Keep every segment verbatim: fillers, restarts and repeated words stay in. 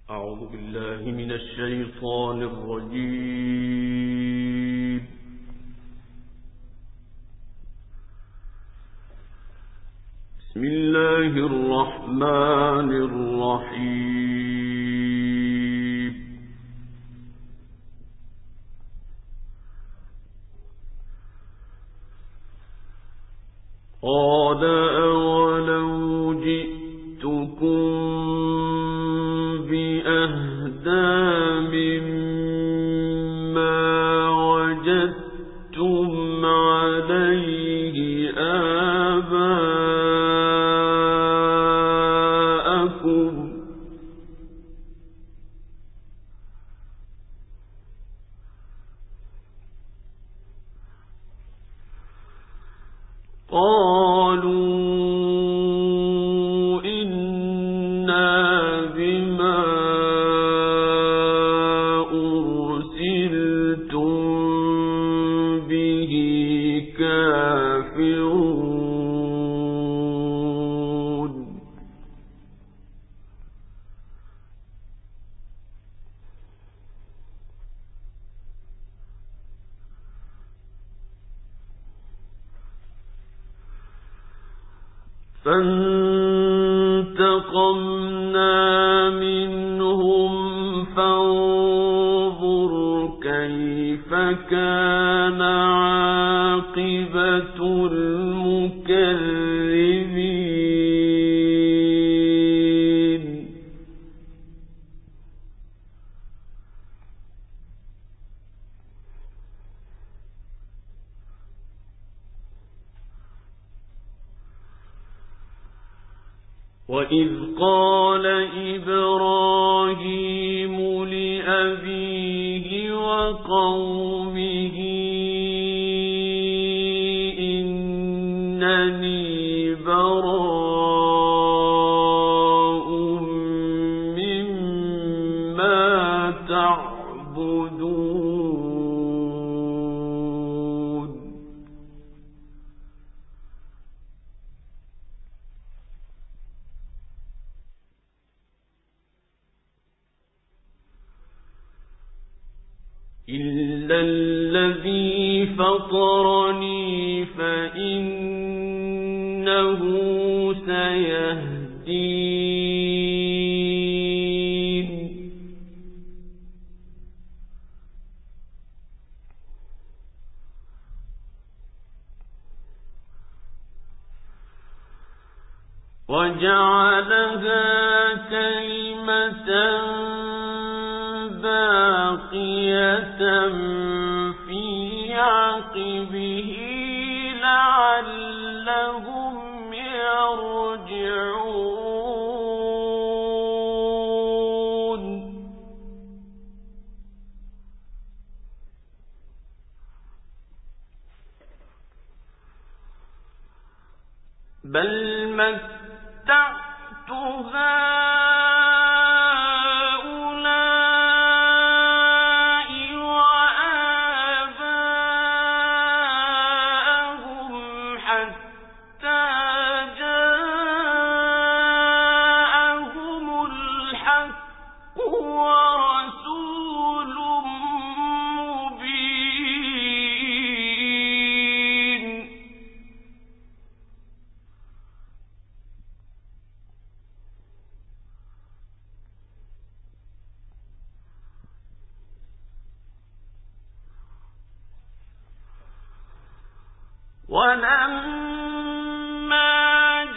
أعوذ بالله من الشيطان الرجيم. بسم الله الرحمن الرحيم. قال أولو جئتكم بأهدى مما وجدتم عليه آباءكم قالوا إنا بما أرسلتم به كافرون. فانتقمنا منهم فانظر كيف كان عاقبة المكذبين. وإذ قال إبراهيم لأبيه وقومه إنني براء مما تعبدون. إلا الذي فطرني فإنه سيهدين. وجعلها كلمة باقية في عقبه لعلهم يرجعون. بل متعت هؤلاء وآباءهم حتى جاءهم الحق ورسول مبين. ولما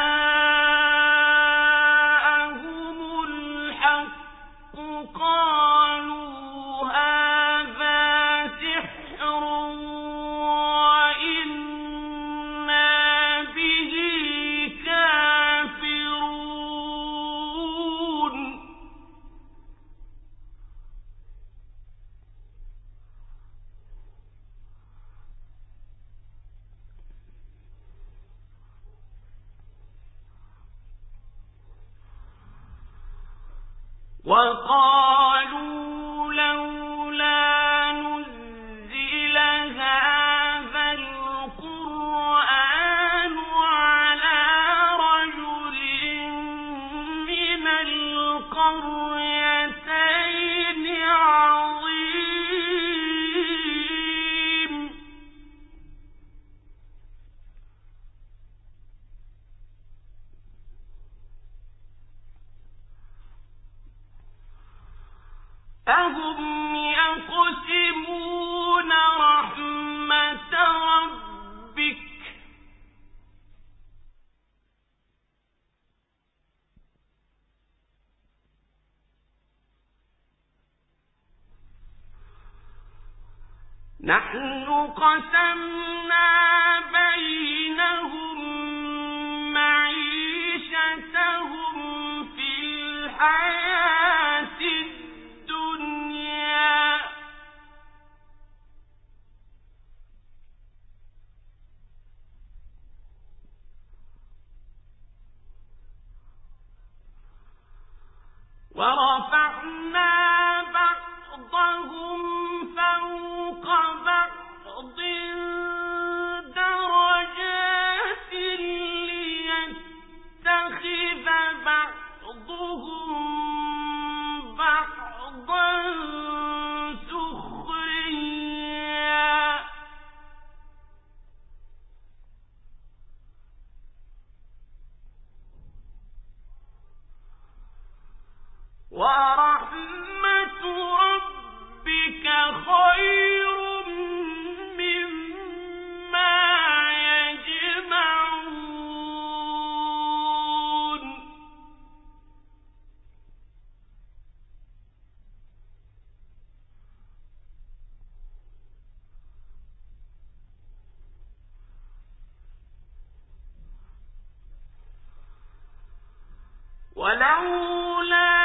جاءهم الحق قالوا هذا سحر وإنا به كافرون. وقالوا لولا نزل هذا القرآن على رجل من القريتين أهم يقسمون رحمة ربك نحن قسمنا بينهم معيشتهم في الحياة الدنيا ورفعنا بعضهم فوق بعض درجات ليتخذ بعضهم بعضا سخريا ورحمة ربك خير مما يجمعون ولولا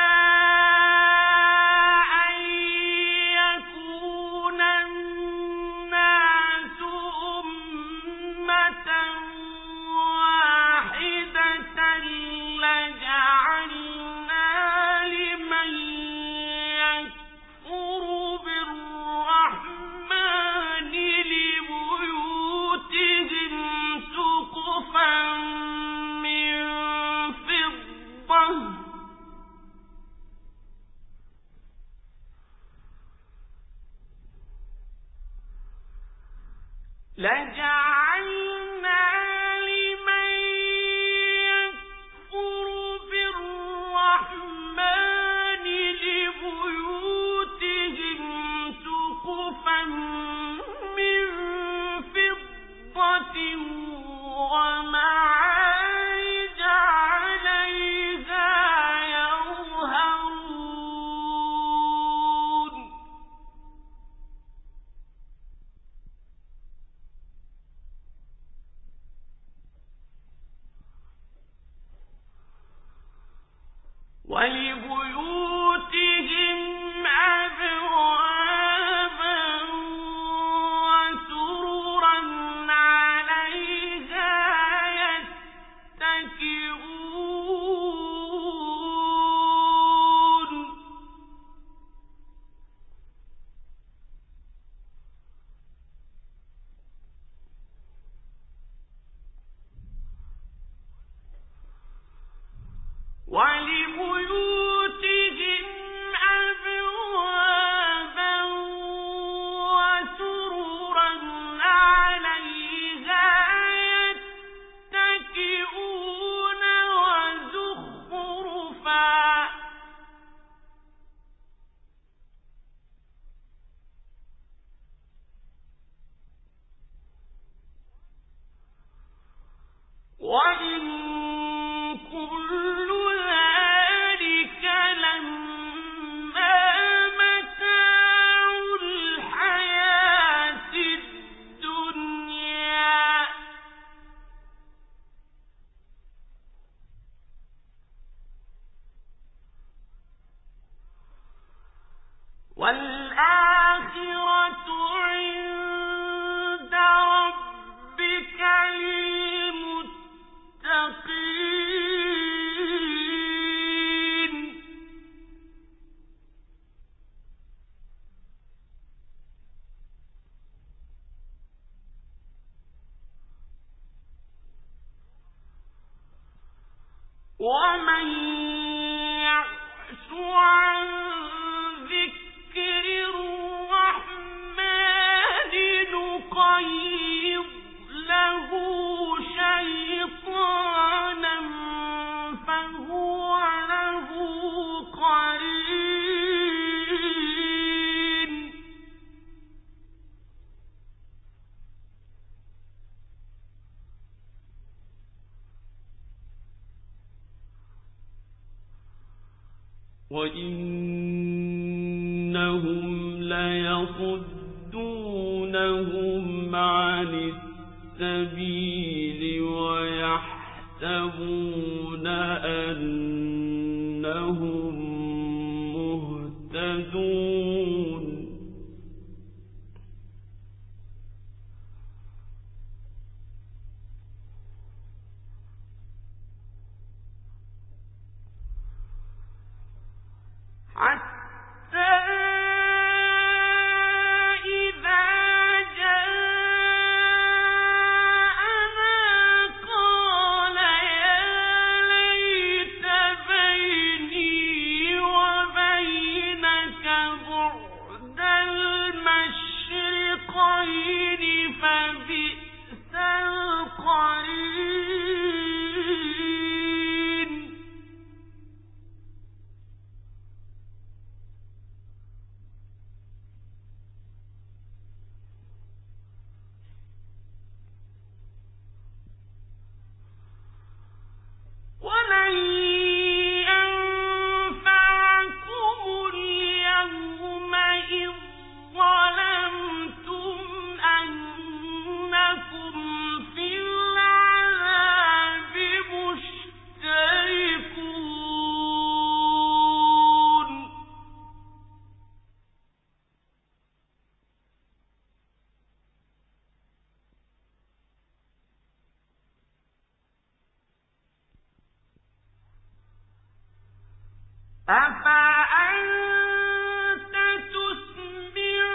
لجعلنا لمن يكفر بالرحمن لبيوتهم سقفا من فضة ومعارج عليها يظهرون ولبيوتهم أبوابا وسررا عليها يتكئون ولبيوتهم أبوابا وسررا عليها يتكئون وزخرفا وإن كل ذلك لما متاع الحياة الدنيا والآخرة عند ربك للمتقين ومن يعش عن ذكر الرحمن نقيض له شيطانا فهو له قرين وإنهم ليصدونهم عن السبيل ويحسبون أنهم مهتدون حتى أفأنت تسمع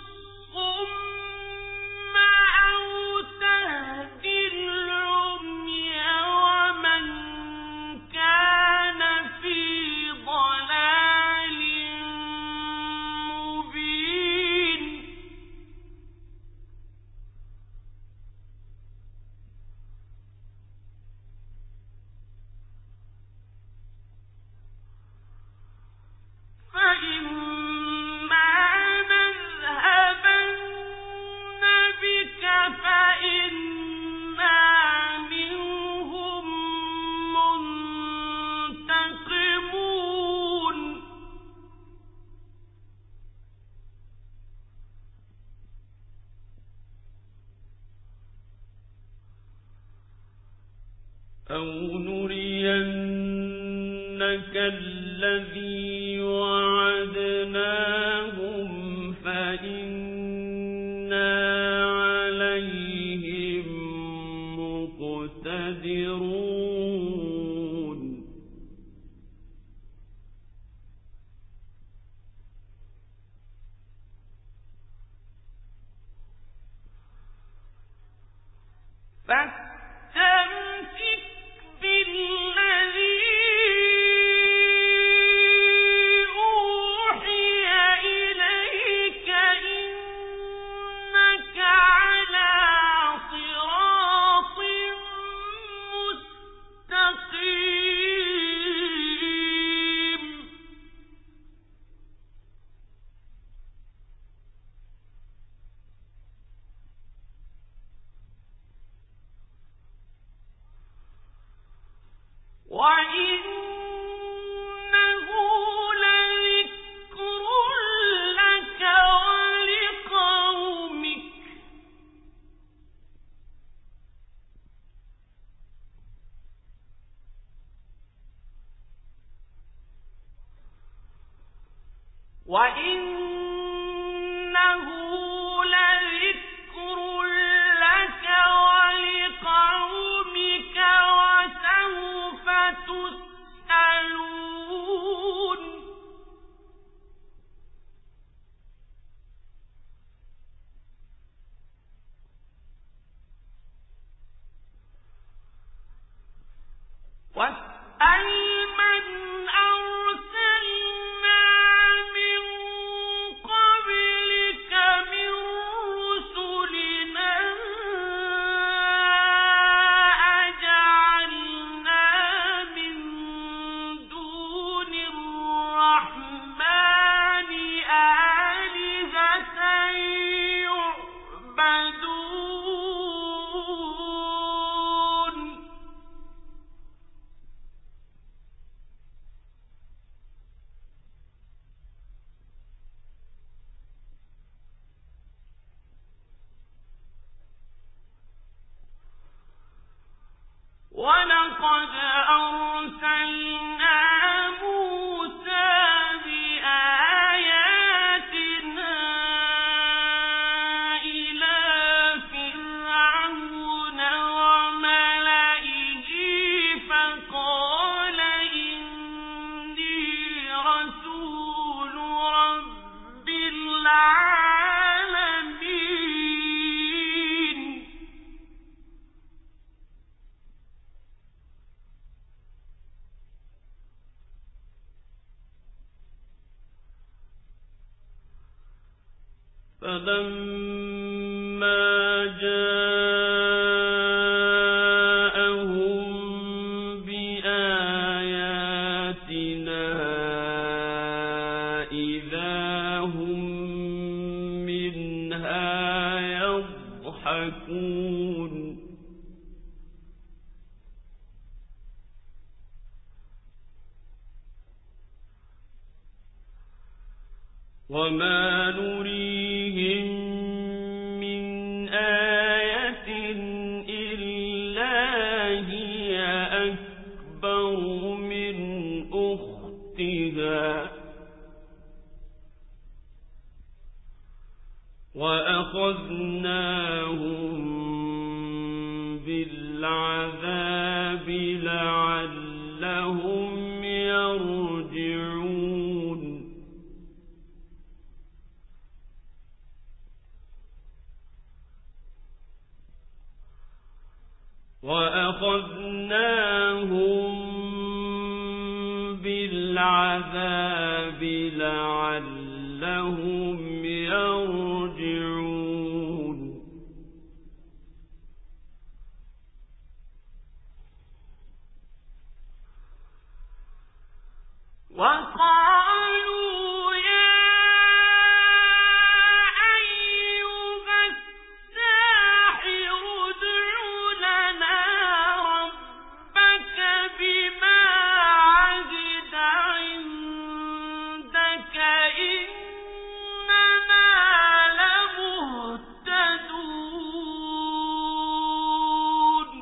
الصم أو تهدي العمي ومن كان في ضلال مبين فإما نذهبن بك فإنا منهم منتقمون أو نرينك الذي وعدناهم فإنا عليهم مقتدرون فاستمسك بالذي وإنه لذكر لك ولقومك وإنه لذكر لك ولقومك وسوف تسألون واسأل من أرسلنا من فلما جاءهم بآياتنا إذا هم منها يضحكون وما نريهم من آية إلا هي أكبر من أختها وأخذناهم بالعذاب لعلهم يرجعون وأخذناهم بالعذاب لعلهم يرجعون وقالوا يا أيها الساحر ادع لنا ربك بما عهد عندك إننا لمهتدون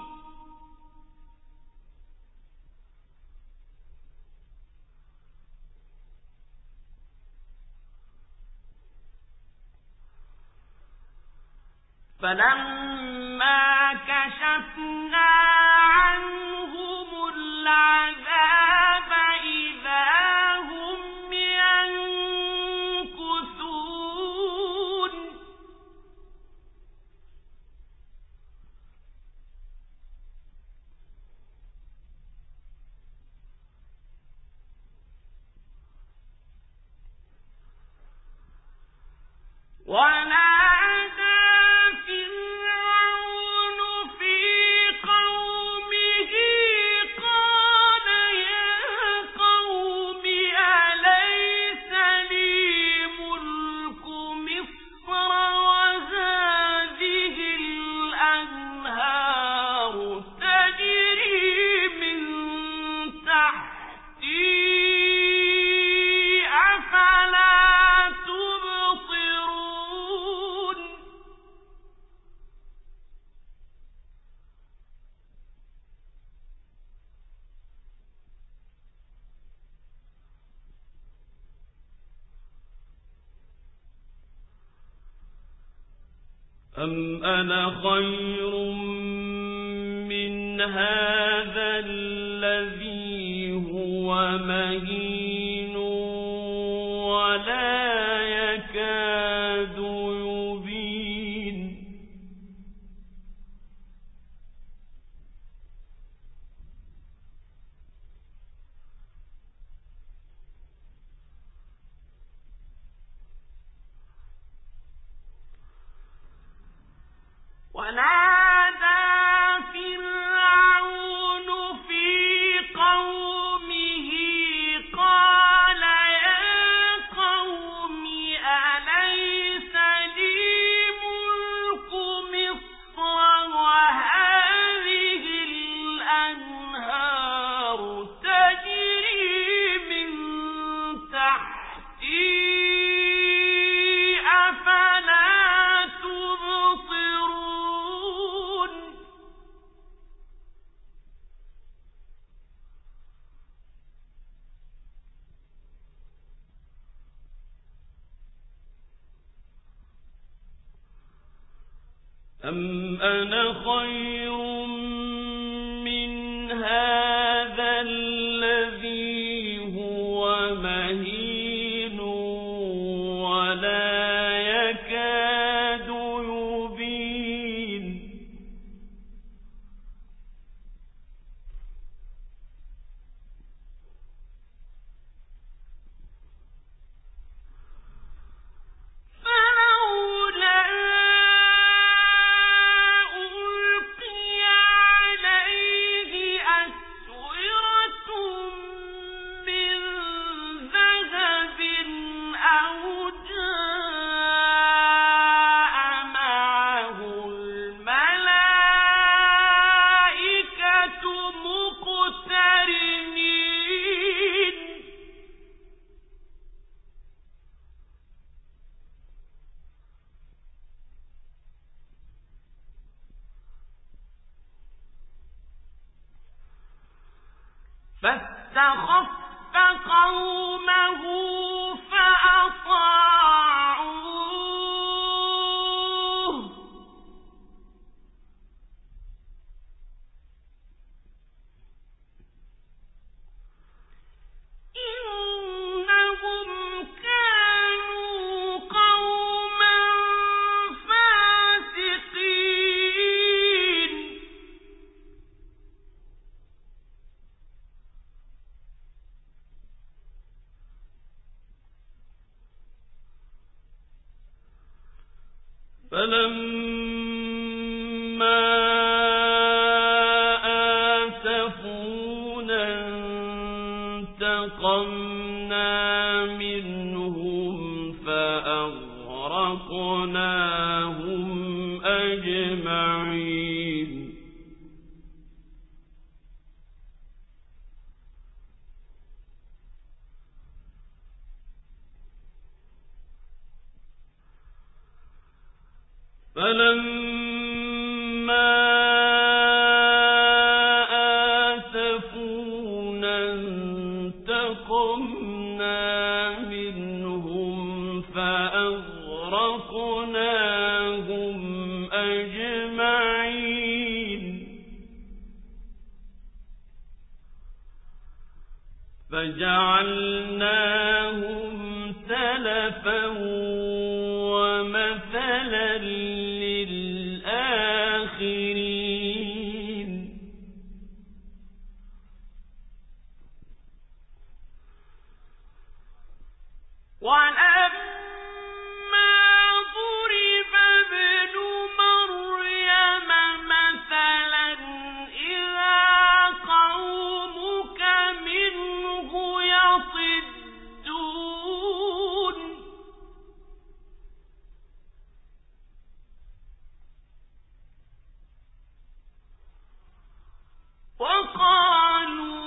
فلما كشفنا عنهم العذاب إذا هم ينكثون ونادى فرعون في قومه قال يا قوم أليس لي ملك مصر وهذه الأنهار تجري من تحتي أفلا تبصرون أم أنا خير من هذا الذي هو مهين ولا يكاد يبين ونادى فرعون في قومه قال يا قوم أليس لي ملك مصر وهذه الأنهار تجري من تحتي أفلا تبصرون أم أنا خير من هذا الذي هو مهين ولا يكاد يبين فلولا فاستخف قومه فأطاعوه إنهم كانوا قوما فاسقين فلما آسفونا انتقمنا منهم فأغرقناهم أجمعين فلما آسفونا انتقمنا منهم فأغرقناهم أجمعين فجعلناهم سلفا ومثلا للآخرين ولما ضرب ابن مريم مثلا إذا قومك منه يصدون وقالوا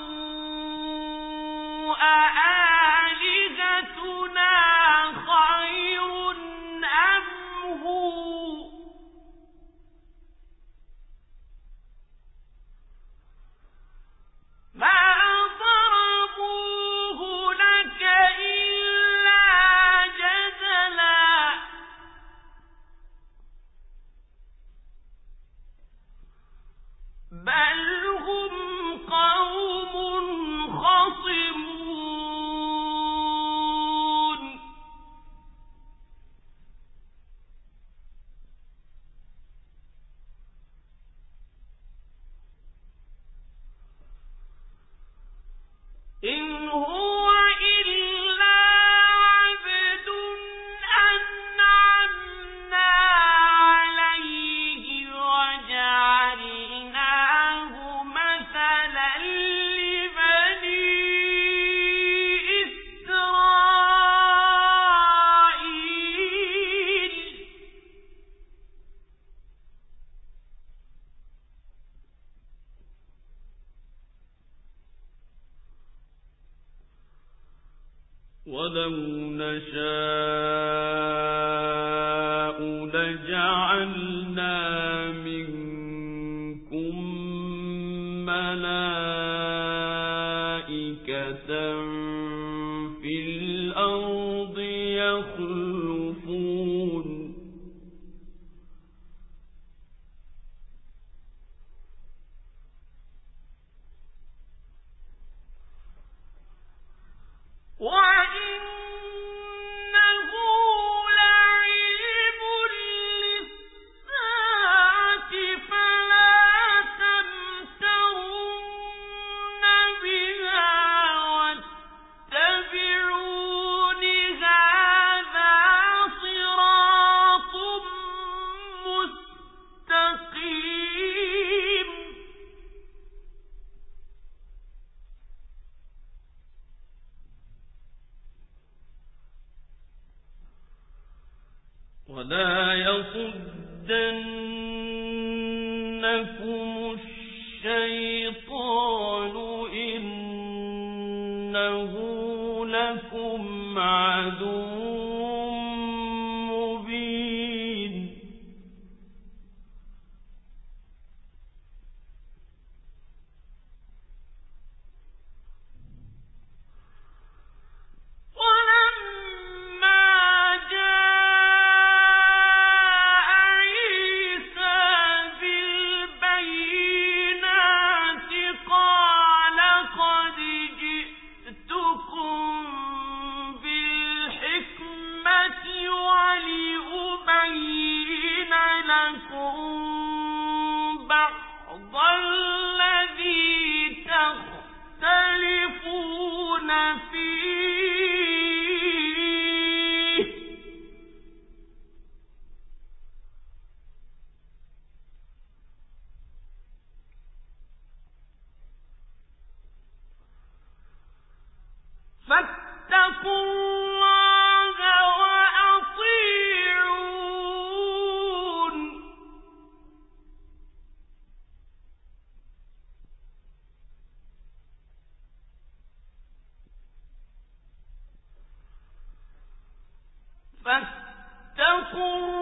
أآلهتنا خير أم هو ما ضربوه لك إلا جدلا بل هم قوم خصمون إن هو إلا عبد أنعمنا عليه وجعلناه مثلا لبني إسرائيل ولو نشاء لجعلنا منكم ملائكة في الأرض يخلفون وإنه لعلم للساعة فلا تمترن بها واتبعون هذا صراط مستقيم ولا يصدنكم الشيطان إنه لكم عدو مبين فاتقوا